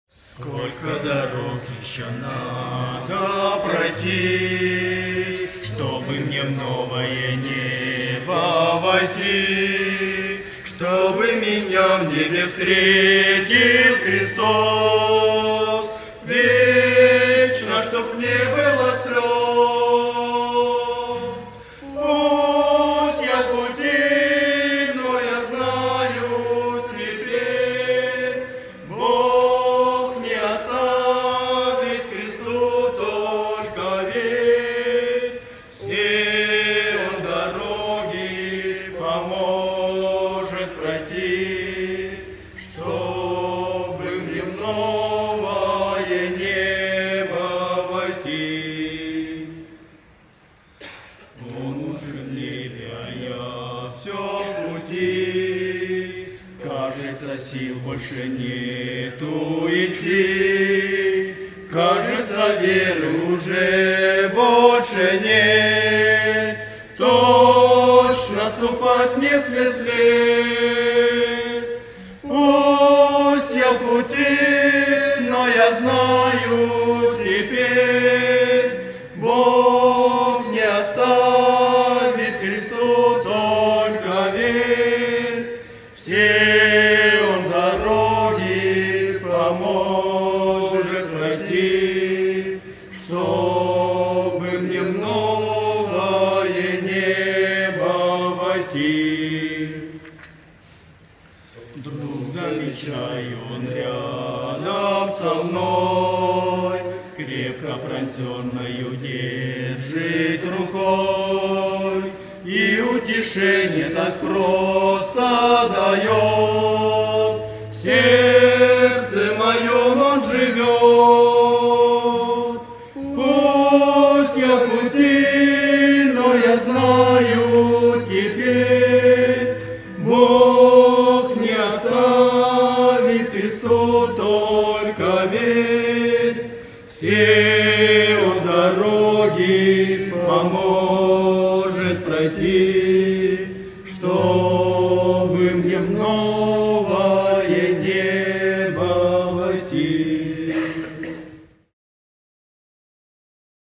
Сколько дорог еще надо пройти, чтобы мне в новое небо войти, чтобы меня в небе встретил Христос, вечно, чтоб не было слез. Пусть я в пути, но я знаю теперь, Бог не оставит Христу, только верь. Все Он дороги поможет пройти, чтобы мне в новое небо войти. Он уже в небе, а я все в пути. Кажется, сил больше нету идти. Кажется, веры уже больше нет. Точно ступать не след. Пусть я в пути, но я знаю теперь, Бог не оставит Христу, только верь. Все Он дороги поможет пройти, чтобы мне в новое небо войти. Вдруг замечаю, Он рядом со мной, крепко пронзенную держит рукой, и утешение так просто дает. В сердце моем Он живет. Пусть я в пути, но я знаю теперь, Бог не оставит Христу, только верь. Все Он дороги поможет пройти.